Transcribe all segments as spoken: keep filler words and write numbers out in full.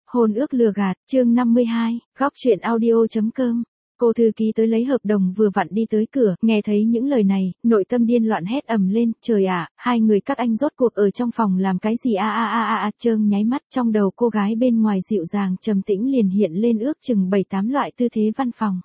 Hôn ước lừa gạt, chương năm mươi hai, góc truyện audio.com. Cô thư ký tới lấy hợp đồng vừa vặn đi tới cửa, nghe thấy những lời này, nội tâm điên loạn hét ầm lên, trời ạ, hai người các anh rốt cuộc ở trong phòng làm cái gì a a a a a, trương nháy mắt trong đầu cô gái bên ngoài dịu dàng trầm tĩnh liền hiện lên ước chừng bảy tám loại tư thế văn phòng.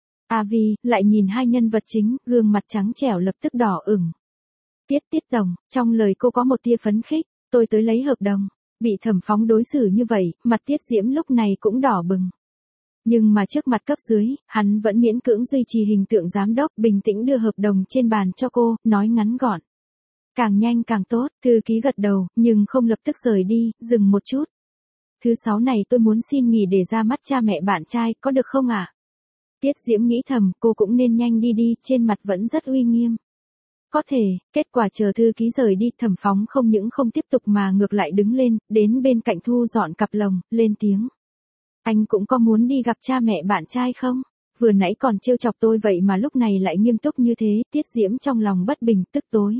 A Vi, lại nhìn hai nhân vật chính, gương mặt trắng trẻo lập tức đỏ ửng. Tiết Tiết Đồng, trong lời cô có một tia phấn khích, tôi tới lấy hợp đồng. Bị Thẩm Phóng đối xử như vậy, mặt Tiết Diễm lúc này cũng đỏ bừng. Nhưng mà trước mặt cấp dưới, hắn vẫn miễn cưỡng duy trì hình tượng giám đốc, bình tĩnh đưa hợp đồng trên bàn cho cô, nói ngắn gọn. Càng nhanh càng tốt, thư ký gật đầu, nhưng không lập tức rời đi, dừng một chút. Thứ sáu này tôi muốn xin nghỉ để ra mắt cha mẹ bạn trai, có được không ạ? À? Tiết Diễm nghĩ thầm, cô cũng nên nhanh đi đi, trên mặt vẫn rất uy nghiêm. Có thể, kết quả chờ thư ký rời đi, Thẩm Phóng không những không tiếp tục mà ngược lại đứng lên, đến bên cạnh thu dọn cặp lồng, lên tiếng. Anh cũng có muốn đi gặp cha mẹ bạn trai không? Vừa nãy còn trêu chọc tôi vậy mà lúc này lại nghiêm túc như thế, Tiết Diễm trong lòng bất bình, tức tối.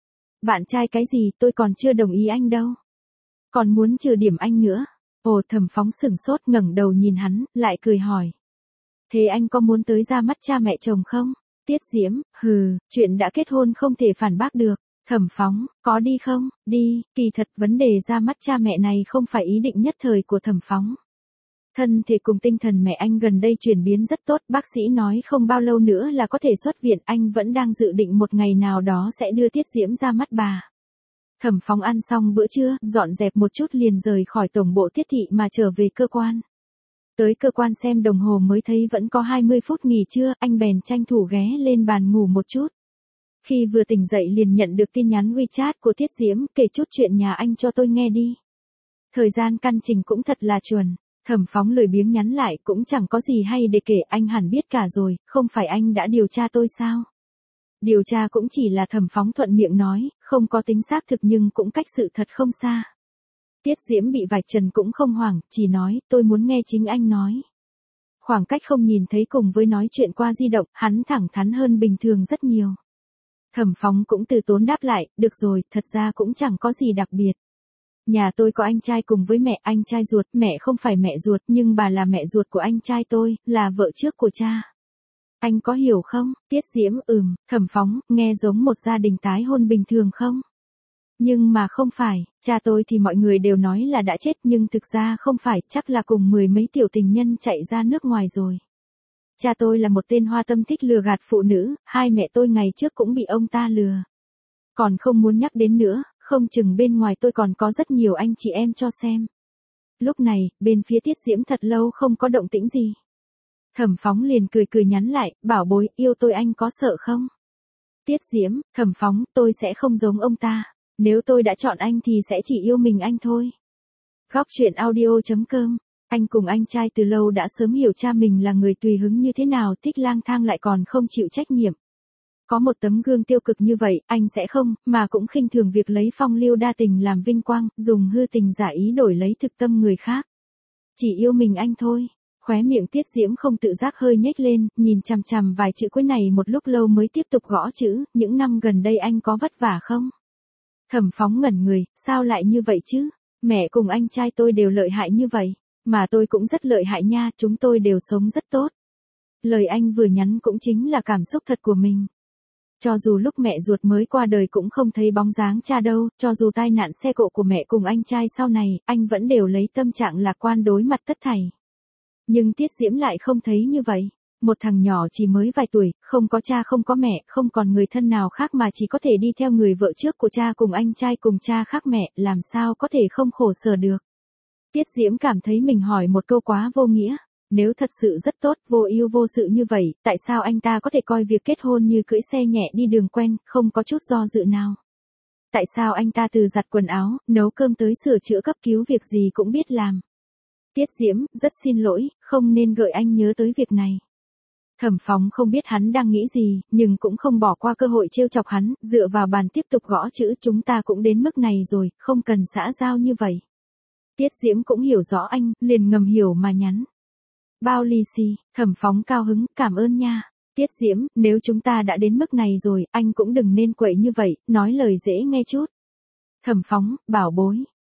Bạn trai cái gì, tôi còn chưa đồng ý anh đâu. Còn muốn trừ điểm anh nữa. Ồ, Thẩm Phóng sửng sốt ngẩng đầu nhìn hắn, lại cười hỏi. Thế anh có muốn tới ra mắt cha mẹ chồng không? Tiết Diễm, hừ, chuyện đã kết hôn không thể phản bác được. Thẩm Phóng, có đi không? Đi, kỳ thật vấn đề ra mắt cha mẹ này không phải ý định nhất thời của Thẩm Phóng. Thân thể cùng tinh thần mẹ anh gần đây chuyển biến rất tốt, bác sĩ nói không bao lâu nữa là có thể xuất viện, anh vẫn đang dự định một ngày nào đó sẽ đưa Tiết Diễm ra mắt bà. Thẩm Phóng ăn xong bữa trưa, dọn dẹp một chút liền rời khỏi tổng bộ Tiết thị mà trở về cơ quan. Tới cơ quan xem đồng hồ mới thấy vẫn có hai mươi phút nghỉ trưa, anh bèn tranh thủ ghé lên bàn ngủ một chút. Khi vừa tỉnh dậy liền nhận được tin nhắn WeChat của Tiết Diễm, kể chút chuyện nhà anh cho tôi nghe đi. Thời gian căn trình cũng thật là chuẩn. Thẩm Phóng lười biếng nhắn lại, cũng chẳng có gì hay để kể, anh hẳn biết cả rồi, không phải anh đã điều tra tôi sao? Điều tra cũng chỉ là Thẩm Phóng thuận miệng nói, không có tính xác thực nhưng cũng cách sự thật không xa. Tiết Diễm bị vạch trần cũng không hoảng, chỉ nói, tôi muốn nghe chính anh nói. Khoảng cách không nhìn thấy cùng với nói chuyện qua di động, hắn thẳng thắn hơn bình thường rất nhiều. Thẩm Phóng cũng từ tốn đáp lại, được rồi, thật ra cũng chẳng có gì đặc biệt. Nhà tôi có anh trai cùng với mẹ, anh trai ruột, mẹ không phải mẹ ruột, nhưng bà là mẹ ruột của anh trai tôi, là vợ trước của cha. Anh có hiểu không? Tiết Diễm, ừm, Thẩm Phóng, nghe giống một gia đình tái hôn bình thường không? Nhưng mà không phải, cha tôi thì mọi người đều nói là đã chết nhưng thực ra không phải, chắc là cùng mười mấy tiểu tình nhân chạy ra nước ngoài rồi. Cha tôi là một tên hoa tâm thích lừa gạt phụ nữ, hai mẹ tôi ngày trước cũng bị ông ta lừa. Còn không muốn nhắc đến nữa, không chừng bên ngoài tôi còn có rất nhiều anh chị em cho xem. Lúc này, bên phía Tiết Diễm thật lâu không có động tĩnh gì. Thẩm Phóng liền cười cười nhắn lại, bảo bối, yêu tôi anh có sợ không? Tiết Diễm, Thẩm Phóng, tôi sẽ không giống ông ta. Nếu tôi đã chọn anh thì sẽ chỉ yêu mình anh thôi. Góc truyện audio.com. Anh cùng anh trai từ lâu đã sớm hiểu cha mình là người tùy hứng như thế nào, thích lang thang lại còn không chịu trách nhiệm. Có một tấm gương tiêu cực như vậy, anh sẽ không, mà cũng khinh thường việc lấy phong lưu đa tình làm vinh quang, dùng hư tình giả ý đổi lấy thực tâm người khác. Chỉ yêu mình anh thôi. Khóe miệng Tiết Diễm không tự giác hơi nhếch lên, nhìn chằm chằm vài chữ cuối này một lúc lâu mới tiếp tục gõ chữ, những năm gần đây anh có vất vả không? Thẩm Phóng ngẩn người, sao lại như vậy chứ? Mẹ cùng anh trai tôi đều lợi hại như vậy, mà tôi cũng rất lợi hại nha, chúng tôi đều sống rất tốt. Lời anh vừa nhắn cũng chính là cảm xúc thật của mình. Cho dù lúc mẹ ruột mới qua đời cũng không thấy bóng dáng cha đâu, cho dù tai nạn xe cộ của mẹ cùng anh trai sau này, anh vẫn đều lấy tâm trạng lạc quan đối mặt tất thảy. Nhưng Tiết Diễm lại không thấy như vậy. Một thằng nhỏ chỉ mới vài tuổi, không có cha không có mẹ, không còn người thân nào khác mà chỉ có thể đi theo người vợ trước của cha cùng anh trai cùng cha khác mẹ, làm sao có thể không khổ sở được. Tiết Diễm cảm thấy mình hỏi một câu quá vô nghĩa. Nếu thật sự rất tốt, vô ưu vô sự như vậy, tại sao anh ta có thể coi việc kết hôn như cưỡi xe nhẹ đi đường quen, không có chút do dự nào? Tại sao anh ta từ giặt quần áo, nấu cơm tới sửa chữa cấp cứu việc gì cũng biết làm? Tiết Diễm, rất xin lỗi, không nên gợi anh nhớ tới việc này. Thẩm Phóng không biết hắn đang nghĩ gì, nhưng cũng không bỏ qua cơ hội trêu chọc hắn, dựa vào bàn tiếp tục gõ chữ, chúng ta cũng đến mức này rồi, không cần xã giao như vậy. Tiết Diễm cũng hiểu rõ anh, liền ngầm hiểu mà nhắn. Bao lì xì, Thẩm Phóng cao hứng, cảm ơn nha. Tiết Diễm, nếu chúng ta đã đến mức này rồi, anh cũng đừng nên quậy như vậy, nói lời dễ nghe chút. Thẩm Phóng, bảo bối,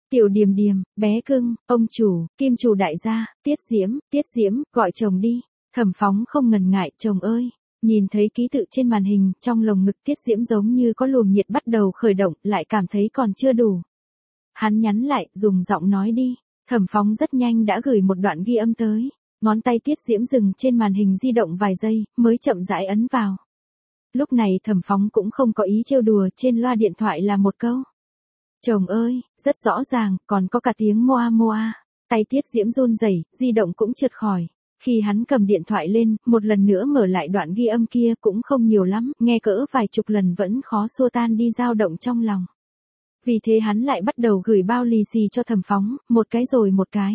Tiểu Điềm Điềm, bé cưng, ông chủ, kim chủ đại gia, Tiết Diễm, Tiết Diễm, gọi chồng đi. Thẩm Phóng không ngần ngại, chồng ơi. Nhìn thấy ký tự trên màn hình, trong lồng ngực Tiết Diễm giống như có luồng nhiệt bắt đầu khởi động, lại cảm thấy còn chưa đủ. Hắn nhắn lại, dùng giọng nói đi. Thẩm Phóng rất nhanh đã gửi một đoạn ghi âm tới. Ngón tay Tiết Diễm dừng trên màn hình di động vài giây, mới chậm rãi ấn vào. Lúc này Thẩm Phóng cũng không có ý trêu đùa, trên loa điện thoại là một câu. Chồng ơi, rất rõ ràng, còn có cả tiếng moa moa. Tay Tiết Diễm run rẩy, di động cũng trượt khỏi. Khi hắn cầm điện thoại lên, một lần nữa mở lại đoạn ghi âm kia cũng không nhiều lắm, nghe cỡ vài chục lần vẫn khó xua tan đi dao động trong lòng. Vì thế hắn lại bắt đầu gửi bao lì xì cho Thẩm Phóng, một cái rồi một cái.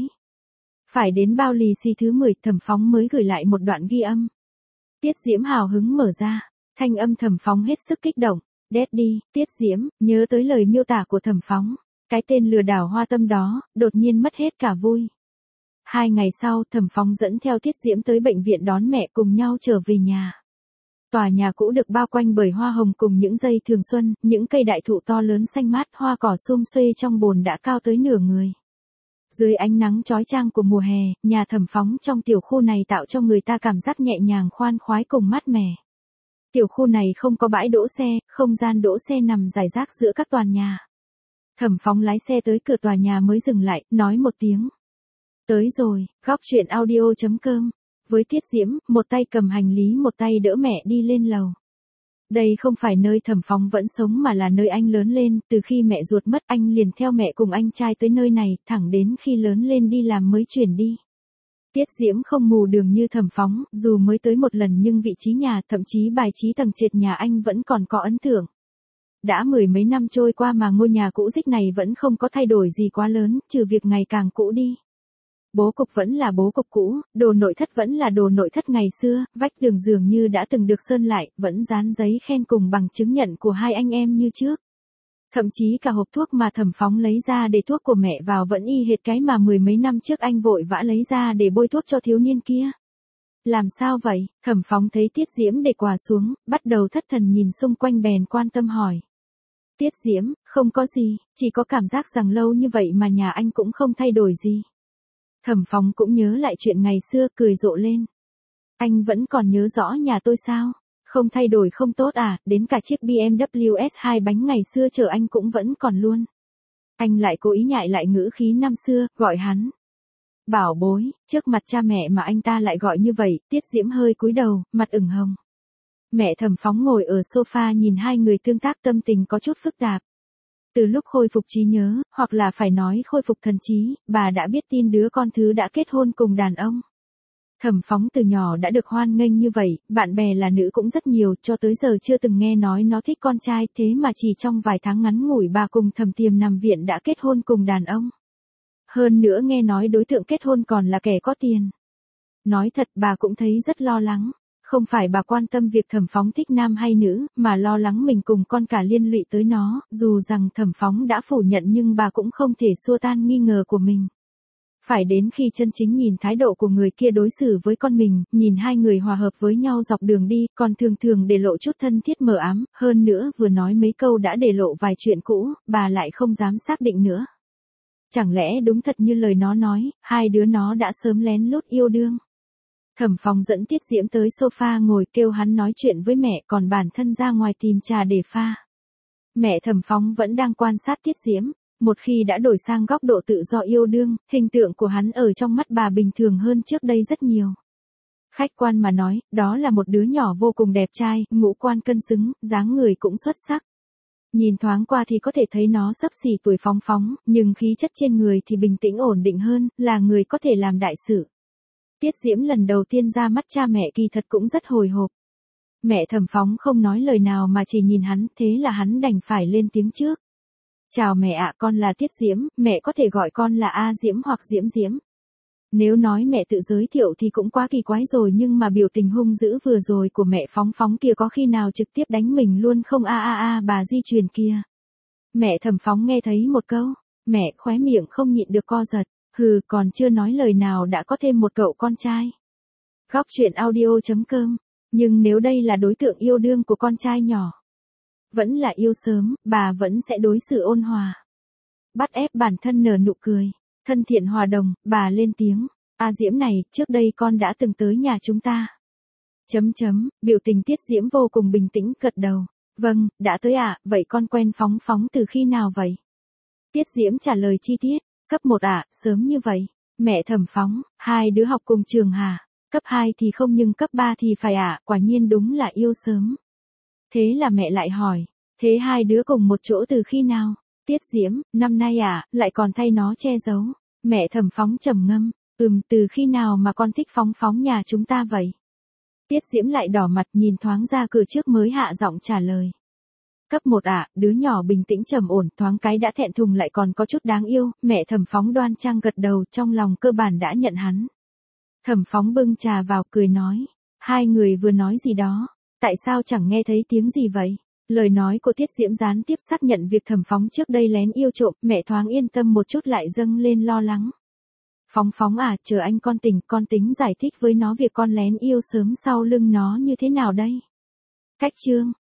Phải đến bao lì xì thứ mười, Thẩm Phóng mới gửi lại một đoạn ghi âm. Tiết Diễm hào hứng mở ra, thanh âm Thẩm Phóng hết sức kích động. Daddy, Tiết Diễm, nhớ tới lời miêu tả của Thẩm Phóng. Cái tên lừa đảo hoa tâm đó, đột nhiên mất hết cả vui. Hai ngày sau, Thẩm Phóng dẫn theo Tiết Diễm tới bệnh viện đón mẹ cùng nhau trở về nhà. Tòa nhà cũ được bao quanh bởi hoa hồng cùng những dây thường xuân, những cây đại thụ to lớn xanh mát, hoa cỏ sum xuê trong bồn đã cao tới nửa người. Dưới ánh nắng chói chang của mùa hè, nhà Thẩm Phóng trong tiểu khu này tạo cho người ta cảm giác nhẹ nhàng khoan khoái cùng mát mẻ. Tiểu khu này không có bãi đỗ xe, không gian đỗ xe nằm rải rác giữa các tòa nhà. Thẩm Phóng lái xe tới cửa tòa nhà mới dừng lại, nói một tiếng. Tới rồi, góc truyện audio chấm com. Với Tiết Diễm, một tay cầm hành lý một tay đỡ mẹ đi lên lầu. Đây không phải nơi Thẩm Phóng vẫn sống mà là nơi anh lớn lên, từ khi mẹ ruột mất anh liền theo mẹ cùng anh trai tới nơi này, thẳng đến khi lớn lên đi làm mới chuyển đi. Tiết Diễm không mù đường như Thẩm Phóng, dù mới tới một lần nhưng vị trí nhà, thậm chí bài trí tầng trệt nhà anh vẫn còn có ấn tượng. Đã mười mấy năm trôi qua mà ngôi nhà cũ rích này vẫn không có thay đổi gì quá lớn, trừ việc ngày càng cũ đi. Bố cục vẫn là bố cục cũ, đồ nội thất vẫn là đồ nội thất ngày xưa, vách tường dường như đã từng được sơn lại, vẫn dán giấy khen cùng bằng chứng nhận của hai anh em như trước. Thậm chí cả hộp thuốc mà Thẩm Phóng lấy ra để thuốc của mẹ vào vẫn y hệt cái mà mười mấy năm trước anh vội vã lấy ra để bôi thuốc cho thiếu niên kia. Làm sao vậy? Thẩm Phóng thấy Tiết Diễm để quà xuống, bắt đầu thất thần nhìn xung quanh bèn quan tâm hỏi. Tiết Diễm, không có gì, chỉ có cảm giác rằng lâu như vậy mà nhà anh cũng không thay đổi gì. Thẩm Phóng cũng nhớ lại chuyện ngày xưa, cười rộ lên. Anh vẫn còn nhớ rõ nhà tôi sao? Không thay đổi không tốt à, đến cả chiếc bê em vê ét hai bánh ngày xưa chờ anh cũng vẫn còn luôn. Anh lại cố ý nhại lại ngữ khí năm xưa, gọi hắn. Bảo bối, trước mặt cha mẹ mà anh ta lại gọi như vậy, Tiết Diễm hơi cúi đầu, mặt ửng hồng. Mẹ Thẩm Phóng ngồi ở sofa nhìn hai người tương tác tâm tình có chút phức tạp. Từ lúc khôi phục trí nhớ, hoặc là phải nói khôi phục thần trí, bà đã biết tin đứa con thứ đã kết hôn cùng đàn ông. Thẩm Phóng từ nhỏ đã được hoan nghênh như vậy, bạn bè là nữ cũng rất nhiều, cho tới giờ chưa từng nghe nói nó thích con trai, thế mà chỉ trong vài tháng ngắn ngủi bà cùng Thẩm Tiềm nằm viện đã kết hôn cùng đàn ông. Hơn nữa nghe nói đối tượng kết hôn còn là kẻ có tiền. Nói thật bà cũng thấy rất lo lắng. Không phải bà quan tâm việc Thẩm Phóng thích nam hay nữ, mà lo lắng mình cùng con cả liên lụy tới nó, dù rằng Thẩm Phóng đã phủ nhận nhưng bà cũng không thể xua tan nghi ngờ của mình. Phải đến khi chân chính nhìn thái độ của người kia đối xử với con mình, nhìn hai người hòa hợp với nhau dọc đường đi, còn thường thường để lộ chút thân thiết mờ ám, hơn nữa vừa nói mấy câu đã để lộ vài chuyện cũ, bà lại không dám xác định nữa. Chẳng lẽ đúng thật như lời nó nói, hai đứa nó đã sớm lén lút yêu đương. Thẩm Phóng dẫn Tiết Diễm tới sofa ngồi kêu hắn nói chuyện với mẹ, còn bản thân ra ngoài tìm trà để pha. Mẹ Thẩm Phóng vẫn đang quan sát Tiết Diễm, một khi đã đổi sang góc độ tự do yêu đương, hình tượng của hắn ở trong mắt bà bình thường hơn trước đây rất nhiều. Khách quan mà nói, đó là một đứa nhỏ vô cùng đẹp trai, ngũ quan cân xứng, dáng người cũng xuất sắc. Nhìn thoáng qua thì có thể thấy nó xấp xỉ tuổi Phóng Phóng, nhưng khí chất trên người thì bình tĩnh ổn định hơn, là người có thể làm đại sự. Tiết Diễm lần đầu tiên ra mắt cha mẹ kỳ thật cũng rất hồi hộp. Mẹ Thẩm Phóng không nói lời nào mà chỉ nhìn hắn, thế là hắn đành phải lên tiếng trước. Chào mẹ ạ, con là Tiết Diễm, mẹ có thể gọi con là A Diễm hoặc Diễm Diễm. Nếu nói mẹ tự giới thiệu thì cũng quá kỳ quái rồi, nhưng mà biểu tình hung dữ vừa rồi của mẹ Phóng Phóng kia có khi nào trực tiếp đánh mình luôn không a a a bà di truyền kia. Mẹ Thẩm Phóng nghe thấy một câu, mẹ khóe miệng không nhịn được co giật. Hừ, còn chưa nói lời nào đã có thêm một cậu con trai. Góc truyện audio chấm com. Nhưng nếu đây là đối tượng yêu đương của con trai nhỏ, vẫn là yêu sớm, bà vẫn sẽ đối xử ôn hòa. bắt ép bản thân nở nụ cười. Thân thiện hòa đồng, bà lên tiếng. A Diễm này, trước đây con đã từng tới nhà chúng ta. Chấm chấm, biểu tình Tiết Diễm vô cùng bình tĩnh gật đầu. Vâng, đã tới ạ, à, vậy con quen Phóng Phóng từ khi nào vậy? Tiết Diễm trả lời chi tiết. Cấp một ạ, à, sớm như vậy. Mẹ Thẩm Phóng, hai đứa học cùng trường hả? Cấp hai thì không nhưng cấp ba thì phải ạ, à, quả nhiên đúng là yêu sớm. Thế là mẹ lại hỏi, thế hai đứa cùng một chỗ từ khi nào? Tiết Diễm, năm nay à, lại còn thay nó che giấu. Mẹ Thẩm Phóng trầm ngâm, ừm, từ khi nào mà con thích Phóng Phóng nhà chúng ta vậy? Tiết Diễm lại đỏ mặt nhìn thoáng ra cửa trước mới hạ giọng trả lời. Cấp một ạ, à, đứa nhỏ bình tĩnh trầm ổn, thoáng cái đã thẹn thùng lại còn có chút đáng yêu. Mẹ Thẩm Phóng đoan trang gật đầu, trong lòng cơ bản đã nhận hắn. Thẩm Phóng bưng trà vào cười nói, hai người vừa nói gì đó, tại sao chẳng nghe thấy tiếng gì vậy? Lời nói của Tiết Diễm gián tiếp xác nhận việc Thẩm Phóng trước đây lén yêu trộm, mẹ thoáng yên tâm một chút lại dâng lên lo lắng. Phóng Phóng à, chờ anh con tỉnh, con tính giải thích với nó việc con lén yêu sớm sau lưng nó như thế nào đây? Cách chương